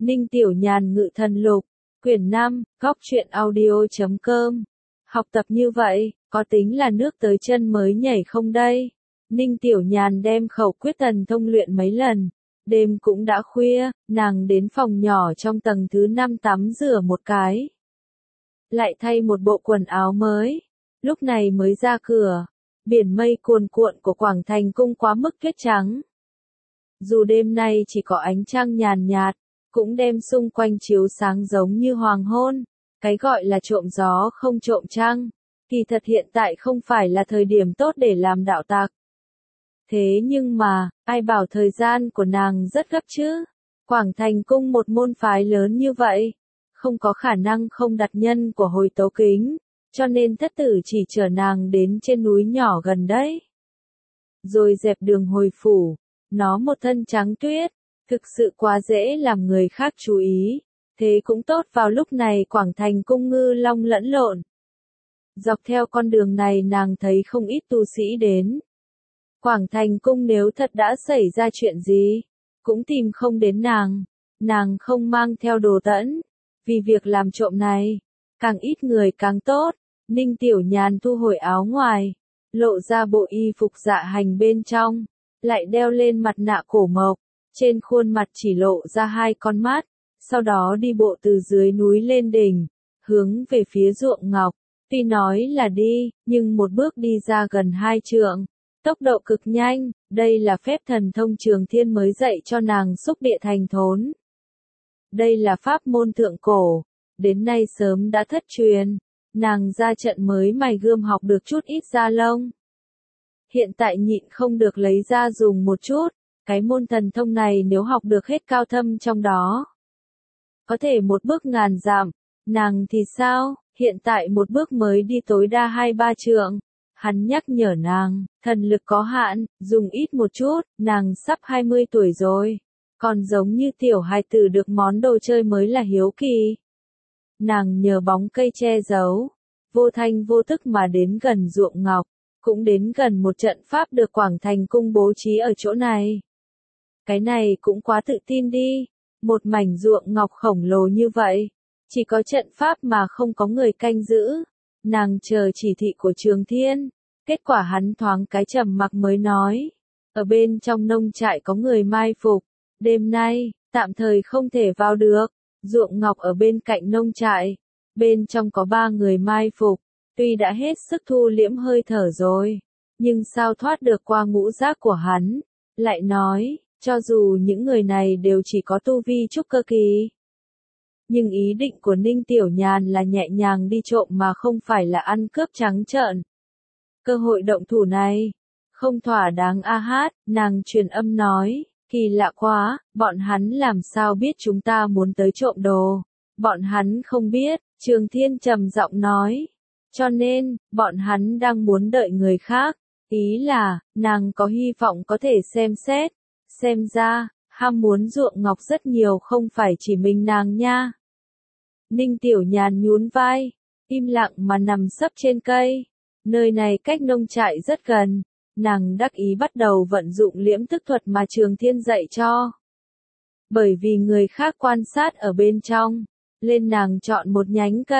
Ninh Tiểu Nhàn Ngự Thần Lục, quyển 5, góc truyện audio.com. Học tập như vậy, có tính là nước tới chân mới nhảy không đây? Ninh Tiểu Nhàn đem khẩu quyết thần thông luyện mấy lần. Đêm cũng đã khuya, nàng đến phòng nhỏ trong tầng thứ 5 tắm rửa một cái. Lại thay một bộ quần áo mới. Lúc này mới ra cửa. Biển mây cuồn cuộn của Quảng Thành Cung quá mức tuyết trắng. Dù đêm nay chỉ có ánh trăng nhàn nhạt, cũng đem xung quanh chiếu sáng giống như hoàng hôn. Cái gọi là trộm gió không trộm trăng, kỳ thật hiện tại không phải là thời điểm tốt để làm đạo tặc. Thế nhưng mà, ai bảo thời gian của nàng rất gấp chứ? Quảng Thành Cung một môn phái lớn như vậy, không có khả năng không đặt nhân của Hồi Tấu Kính, cho nên thất tử chỉ chở nàng đến trên núi nhỏ gần đấy. Rồi dẹp đường hồi phủ, nó một thân trắng tuyết, thực sự quá dễ làm người khác chú ý. Thế cũng tốt, vào lúc này Quảng Thành Cung ngư long lẫn lộn. Dọc theo con đường này nàng thấy không ít tu sĩ đến. Quảng Thành Cung nếu thật đã xảy ra chuyện gì, cũng tìm không đến nàng. Nàng không mang theo đồ tẫn. Vì việc làm trộm này, càng ít người càng tốt. Ninh Tiểu Nhàn thu hồi áo ngoài, lộ ra bộ y phục dạ hành bên trong, lại đeo lên mặt nạ cổ mộc, trên khuôn mặt chỉ lộ ra hai con mắt. Sau đó đi bộ từ dưới núi lên đỉnh, hướng về phía ruộng ngọc. Tuy nói là đi, nhưng một bước đi ra gần 2 trượng. Tốc độ cực nhanh, đây là phép thần thông Trường Thiên mới dạy cho nàng xúc địa thành thốn. Đây là pháp môn thượng cổ, đến nay sớm đã thất truyền. Nàng ra trận mới mài gươm học được chút ít da lông. Hiện tại nhịn không được lấy ra dùng một chút, cái môn thần thông này nếu học được hết cao thâm trong đó, có thể một bước ngàn dặm. Nàng thì sao, hiện tại một bước mới đi tối đa 2-3 trượng. Hắn nhắc nhở nàng, thần lực có hạn, dùng ít một chút, nàng sắp 20 tuổi rồi. Còn giống như tiểu hài tử được món đồ chơi mới là hiếu kỳ. Nàng nhờ bóng cây che giấu, vô thanh vô tức mà đến gần ruộng ngọc, cũng đến gần một trận pháp được Quảng Thành Cung bố trí ở chỗ này. Cái này cũng quá tự tin đi. Một mảnh ruộng ngọc khổng lồ như vậy, chỉ có trận pháp mà không có người canh giữ. Nàng chờ chỉ thị của Trường Thiên, kết quả hắn thoáng cái trầm mặc mới nói. Ở bên trong nông trại có người mai phục, đêm nay, tạm thời không thể vào được. Ruộng ngọc ở bên cạnh nông trại, bên trong có 3 người mai phục, tuy đã hết sức thu liễm hơi thở rồi, nhưng sao thoát được qua ngũ giác của hắn. Lại nói, cho dù những người này đều chỉ có tu vi trúc cơ kỳ, nhưng ý định của Ninh Tiểu Nhàn là nhẹ nhàng đi trộm mà không phải là ăn cướp trắng trợn. Cơ hội động thủ này, không thỏa đáng a hát, nàng truyền âm nói, kỳ lạ quá, bọn hắn làm sao biết chúng ta muốn tới trộm đồ. Bọn hắn không biết, Trường Thiên trầm giọng nói. Cho nên, bọn hắn đang muốn đợi người khác. Ý là, nàng có hy vọng có thể xem xét. Xem ra, ham muốn ruộng ngọc rất nhiều không phải chỉ mình nàng nha. Ninh Tiểu Nhàn nhún vai, im lặng mà nằm sấp trên cây. Nơi này cách nông trại rất gần. Nàng đắc ý bắt đầu vận dụng liễm tức thuật mà Trường Thiên dạy cho. Bởi vì người khác quan sát ở bên trong, lên nàng chọn một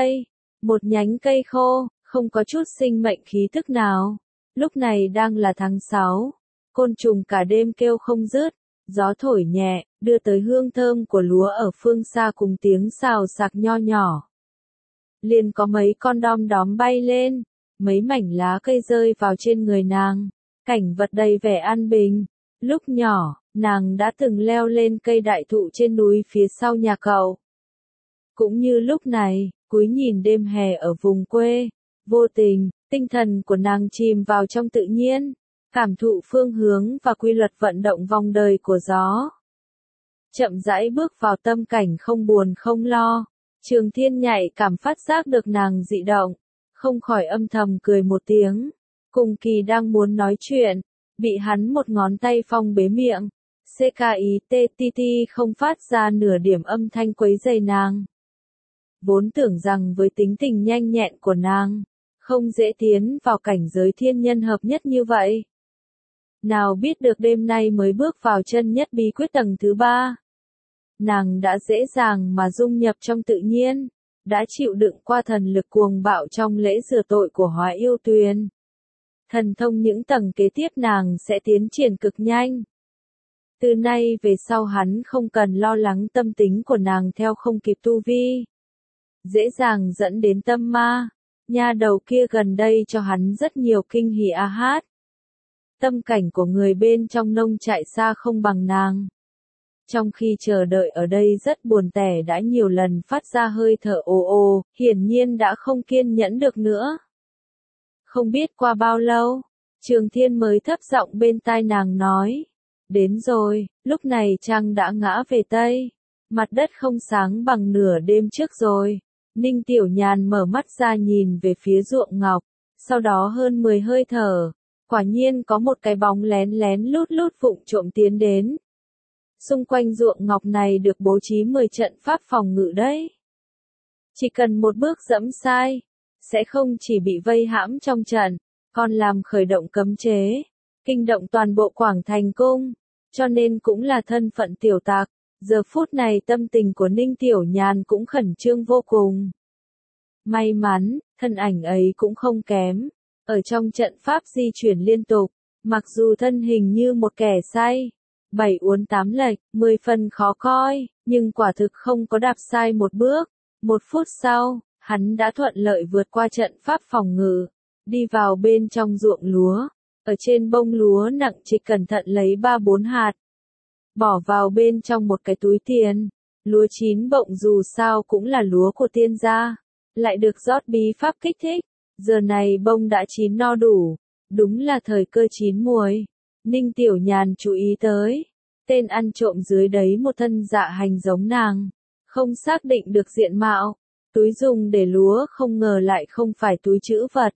nhánh cây khô, không có chút sinh mệnh khí tức nào. Lúc này đang là tháng 6, côn trùng cả đêm kêu không dứt, gió thổi nhẹ, đưa tới hương thơm của lúa ở phương xa cùng tiếng xào xạc nho nhỏ. Liền có mấy con đom đóm bay lên, mấy mảnh lá cây rơi vào trên người nàng, cảnh vật đầy vẻ an bình. Lúc nhỏ, nàng đã từng leo lên cây đại thụ trên núi phía sau nhà cậu. Cũng như lúc này, cúi nhìn đêm hè ở vùng quê, vô tình, tinh thần của nàng chìm vào trong tự nhiên, cảm thụ phương hướng và quy luật vận động vòng đời của gió. Chậm rãi bước vào tâm cảnh không buồn không lo, Trường Thiên nhạy cảm phát giác được nàng dị động, không khỏi âm thầm cười một tiếng. Cùng kỳ đang muốn nói chuyện, bị hắn một ngón tay phong bế miệng. CKITTT không phát ra nửa điểm âm thanh quấy rầy nàng. Vốn tưởng rằng với tính tình nhanh nhẹn của nàng, không dễ tiến vào cảnh giới thiên nhân hợp nhất như vậy. Nào biết được đêm nay mới bước vào chân nhất bí quyết tầng thứ 3. nàng đã dễ dàng mà dung nhập trong tự nhiên, đã chịu đựng qua thần lực cuồng bạo trong lễ rửa tội của Hóa Yêu Tuyền. Thần thông những tầng kế tiếp nàng sẽ tiến triển cực nhanh. Từ nay về sau hắn không cần lo lắng tâm tính của nàng theo không kịp tu vi. Dễ dàng dẫn đến tâm ma. Nha đầu kia gần đây cho hắn rất nhiều kinh hỉ a hát. Tâm cảnh của người bên trong nông trại xa không bằng nàng. Trong khi chờ đợi ở đây rất buồn tẻ đã nhiều lần phát ra hơi thở ồ ồ, hiển nhiên đã không kiên nhẫn được nữa. Không biết qua bao lâu, Trường Thiên mới thấp giọng bên tai nàng nói. Đến rồi, lúc này trăng đã ngã về Tây. Mặt đất không sáng bằng nửa đêm trước rồi. Ninh Tiểu Nhàn mở mắt ra nhìn về phía ruộng ngọc. Sau đó hơn 10 hơi thở. Quả nhiên có một cái bóng lén lén lút lút vụng trộm tiến đến. Xung quanh ruộng ngọc này được bố trí 10 trận pháp phòng ngự đấy. Chỉ cần một bước dẫm sai, sẽ không chỉ bị vây hãm trong trận, còn làm khởi động cấm chế, kinh động toàn bộ Quảng Thành Cung, cho nên cũng là thân phận tiểu tặc. Giờ phút này tâm tình của Ninh Tiểu Nhàn cũng khẩn trương vô cùng. May mắn, thân ảnh ấy cũng không kém, ở trong trận pháp di chuyển liên tục, mặc dù thân hình như một kẻ say, 7 uốn 8 lệch, 10 phần khó coi, nhưng quả thực không có đạp sai một bước. 1 phút sau, hắn đã thuận lợi vượt qua trận pháp phòng ngự, đi vào bên trong ruộng lúa, ở trên bông lúa nặng chỉ cẩn thận lấy 3-4 hạt, bỏ vào bên trong một cái túi tiền. Lúa chín bọng dù sao cũng là lúa của tiên gia, lại được rót bí pháp kích thích, giờ này bông đã chín no đủ, đúng là thời cơ chín muồi. Ninh Tiểu Nhàn chú ý tới, tên ăn trộm dưới đấy một thân dạ hành giống nàng, không xác định được diện mạo, túi dùng để lúa không ngờ lại không phải túi trữ vật.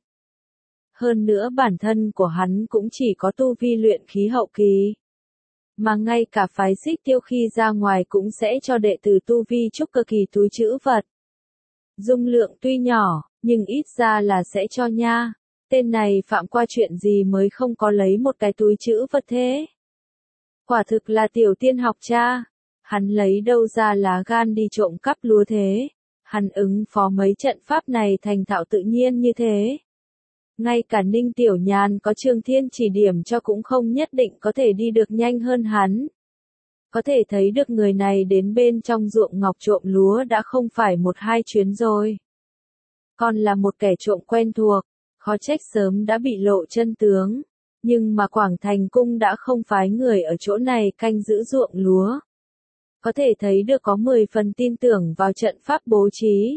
Hơn nữa bản thân của hắn cũng chỉ có tu vi luyện khí hậu kỳ. Mà ngay cả phái Xích Tiêu khi ra ngoài cũng sẽ cho đệ tử tu vi trúc cơ kỳ túi trữ vật. Dung lượng tuy nhỏ, nhưng ít ra là sẽ cho nha. Tên này phạm qua chuyện gì mới không có lấy một cái túi trữ vật thế? Quả thực là tiểu tiên học cha. Hắn lấy đâu ra lá gan đi trộm cắp lúa thế? Hắn ứng phó mấy trận pháp này thành thạo tự nhiên như thế. Ngay cả Ninh Tiểu Nhàn có Trường Thiên chỉ điểm cho cũng không nhất định có thể đi được nhanh hơn hắn. Có thể thấy được người này đến bên trong ruộng ngọc trộm lúa đã không phải 1-2 chuyến rồi. Còn là một kẻ trộm quen thuộc, khó trách sớm đã bị lộ chân tướng. Nhưng mà Quảng Thành Cung đã không phái người ở chỗ này canh giữ ruộng lúa. Có thể thấy được có 10 phần tin tưởng vào trận pháp bố trí.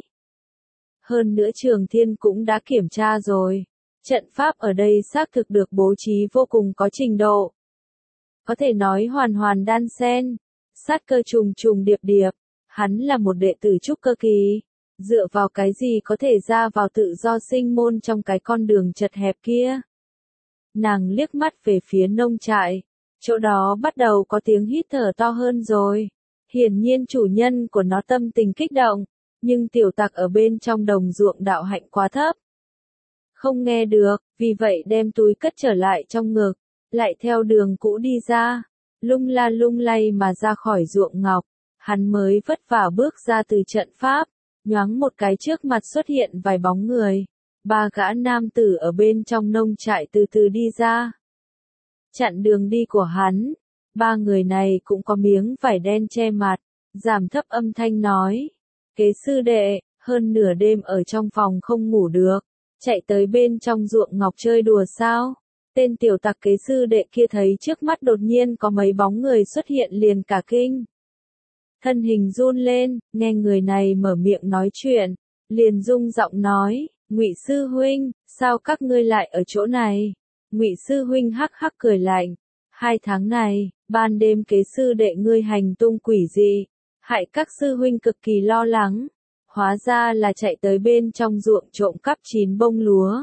Hơn nữa Trường Thiên cũng đã kiểm tra rồi. Trận pháp ở đây xác thực được bố trí vô cùng có trình độ. Có thể nói hoàn hoàn đan xen, sát cơ trùng trùng điệp điệp, hắn là một đệ tử trúc cơ kỳ, dựa vào cái gì có thể ra vào tự do sinh môn trong cái con đường chật hẹp kia. Nàng liếc mắt về phía nông trại, chỗ đó bắt đầu có tiếng hít thở to hơn rồi, hiển nhiên chủ nhân của nó tâm tình kích động, nhưng tiểu tặc ở bên trong đồng ruộng đạo hạnh quá thấp. Không nghe được, vì vậy đem túi cất trở lại trong ngực, lại theo đường cũ đi ra, lung la lung lay mà ra khỏi ruộng ngọc, hắn mới vất vả bước ra từ trận pháp, nhoáng một cái trước mặt xuất hiện vài bóng người, 3 gã nam tử ở bên trong nông trại từ từ đi ra. Chặn đường đi của hắn, 3 người này cũng có miếng vải đen che mặt, giảm thấp âm thanh nói, kế sư đệ, hơn nửa đêm ở trong phòng không ngủ được. Chạy tới bên trong ruộng ngọc chơi đùa sao? Tên tiểu tặc kế sư đệ kia thấy trước mắt đột nhiên có mấy bóng người xuất hiện liền cả kinh. Thân hình run lên, nghe người này mở miệng nói chuyện, liền rung giọng nói, Ngụy sư huynh, sao các ngươi lại ở chỗ này? Ngụy sư huynh hắc hắc cười lạnh, 2 tháng này, ban đêm kế sư đệ ngươi hành tung quỷ dị, hại các sư huynh cực kỳ lo lắng. Hóa ra là chạy tới bên trong ruộng trộm cắp 9 bông lúa.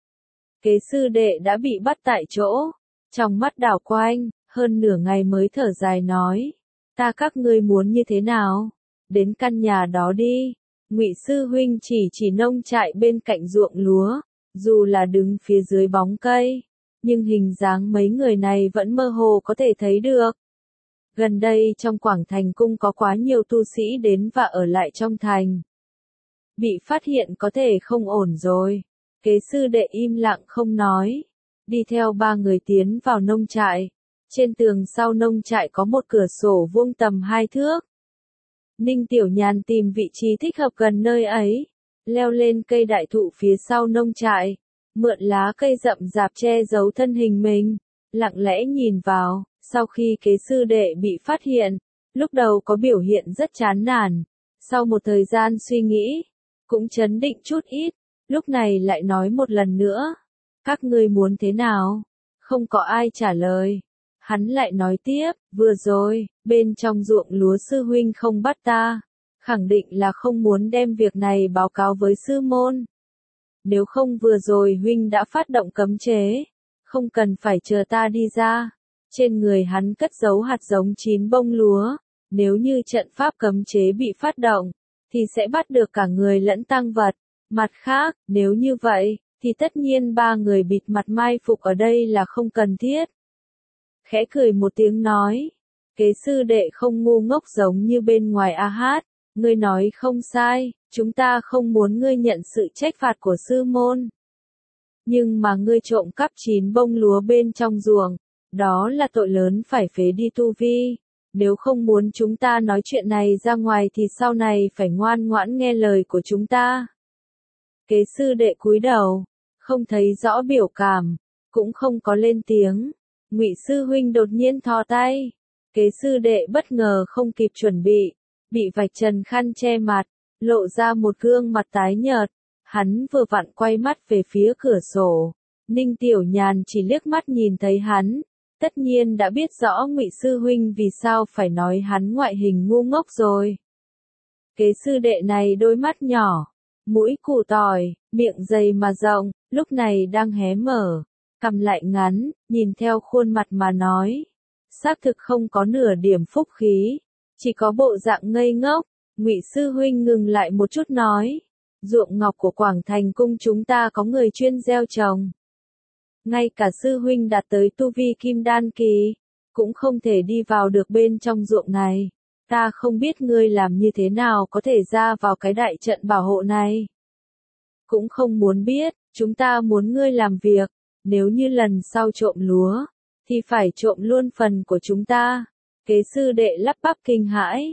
Kế sư đệ đã bị bắt tại chỗ, trong mắt đảo quanh, hơn nửa ngày mới thở dài nói, ta các ngươi muốn như thế nào? Đến căn nhà đó đi. Ngụy sư huynh chỉ nông trại bên cạnh ruộng lúa, dù là đứng phía dưới bóng cây, nhưng hình dáng mấy người này vẫn mơ hồ có thể thấy được. Gần đây trong Quảng Thành Cung có quá nhiều tu sĩ đến và ở lại trong thành. Bị phát hiện có thể không ổn rồi. Kế sư đệ im lặng không nói. Đi theo ba người tiến vào nông trại. Trên tường sau nông trại có một cửa sổ vuông tầm 2 thước. Ninh Tiểu Nhàn tìm vị trí thích hợp gần nơi ấy. Leo lên cây đại thụ phía sau nông trại. Mượn lá cây rậm rạp che giấu thân hình mình. Lặng lẽ nhìn vào. Sau khi kế sư đệ bị phát hiện, lúc đầu có biểu hiện rất chán nản. Sau một thời gian suy nghĩ, cũng trấn định chút ít, lúc này lại nói một lần nữa. Các ngươi muốn thế nào? Không có ai trả lời. Hắn lại nói tiếp, vừa rồi, bên trong ruộng lúa sư huynh không bắt ta. Khẳng định là không muốn đem việc này báo cáo với sư môn. Nếu không vừa rồi huynh đã phát động cấm chế, không cần phải chờ ta đi ra. Trên người hắn cất giấu hạt giống 9 bông lúa, nếu như trận pháp cấm chế bị phát động, thì sẽ bắt được cả người lẫn tang vật. Mặt khác, nếu như vậy, thì tất nhiên ba người bịt mặt mai phục ở đây là không cần thiết. Khẽ cười một tiếng nói, kế sư đệ không ngu ngốc giống như bên ngoài a hát, ngươi nói không sai, chúng ta không muốn ngươi nhận sự trách phạt của sư môn. Nhưng mà ngươi trộm cắp 9 bông lúa bên trong ruộng. Đó là tội lớn phải phế đi tu vi. Nếu không muốn chúng ta nói chuyện này ra ngoài thì sau này phải ngoan ngoãn nghe lời của chúng ta. Kế sư đệ cúi đầu, không thấy rõ biểu cảm, cũng không có lên tiếng. Ngụy sư huynh đột nhiên thò tay. Kế sư đệ bất ngờ không kịp chuẩn bị vạch trần khăn che mặt, lộ ra một gương mặt tái nhợt. Hắn vừa vặn quay mắt về phía cửa sổ. Ninh Tiểu Nhàn chỉ liếc mắt nhìn thấy hắn. Tất nhiên đã biết rõ Ngụy sư huynh vì sao phải nói hắn ngoại hình ngu ngốc rồi. Kế sư đệ này đôi mắt nhỏ, mũi củ tỏi, miệng dày mà rộng, lúc này đang hé mở, cằm lại ngắn, nhìn theo khuôn mặt mà nói. Xác thực không có nửa điểm phúc khí, chỉ có bộ dạng ngây ngốc. Ngụy sư huynh ngừng lại một chút nói, ruộng ngọc của Quảng Thành Cung chúng ta có người chuyên gieo trồng. Ngay cả sư huynh đạt tới tu vi kim đan kỳ, cũng không thể đi vào được bên trong ruộng này. Ta không biết ngươi làm như thế nào có thể ra vào cái đại trận bảo hộ này. Cũng không muốn biết, chúng ta muốn ngươi làm việc, nếu như lần sau trộm lúa, thì phải trộm luôn phần của chúng ta. Kế sư đệ lắp bắp kinh hãi.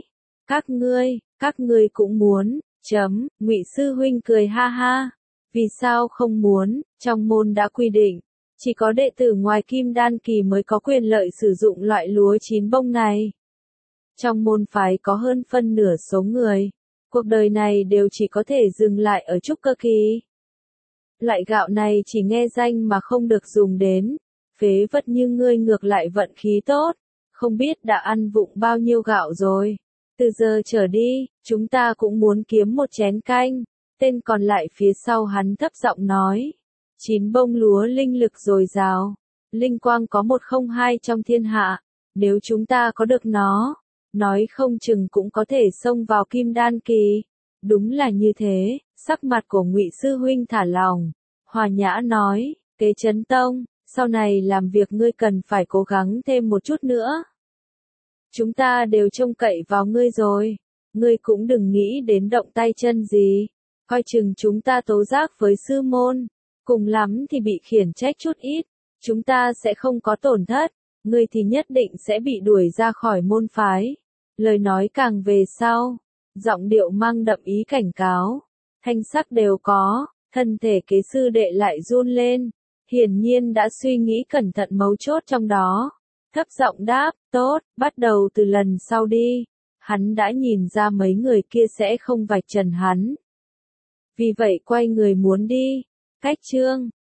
Các ngươi cũng muốn, Ngụy sư huynh cười ha ha. Vì sao không muốn, trong môn đã quy định. Chỉ có đệ tử ngoài kim đan kỳ mới có quyền lợi sử dụng loại lúa 9 bông này. Trong môn phái có hơn phân nửa số người, cuộc đời này đều chỉ có thể dừng lại ở trúc cơ kỳ. Loại gạo này chỉ nghe danh mà không được dùng đến, phế vật như ngươi ngược lại vận khí tốt, không biết đã ăn vụng bao nhiêu gạo rồi. Từ giờ trở đi, chúng ta cũng muốn kiếm một chén canh. Tên còn lại phía sau hắn thấp giọng nói. 9 bông lúa linh lực dồi dào, linh quang có 102 trong thiên hạ, nếu chúng ta có được nó, nói không chừng cũng có thể xông vào kim đan kỳ. Đúng là như thế, sắc mặt của Ngụy sư huynh thả lỏng, hòa nhã nói, Kế Chấn Tông, sau này làm việc ngươi cần phải cố gắng thêm một chút nữa. Chúng ta đều trông cậy vào ngươi rồi, ngươi cũng đừng nghĩ đến động tay chân gì, coi chừng chúng ta tố giác với sư môn. Cùng lắm thì bị khiển trách chút ít, chúng ta sẽ không có tổn thất, ngươi thì nhất định sẽ bị đuổi ra khỏi môn phái. Lời nói càng về sau, giọng điệu mang đậm ý cảnh cáo, thanh sắc đều có, thân thể kế sư đệ lại run lên, hiển nhiên đã suy nghĩ cẩn thận mấu chốt trong đó. Thấp giọng đáp, tốt, bắt đầu từ lần sau đi. Hắn đã nhìn ra mấy người kia sẽ không vạch trần hắn. Vì vậy quay người muốn đi. Cách chương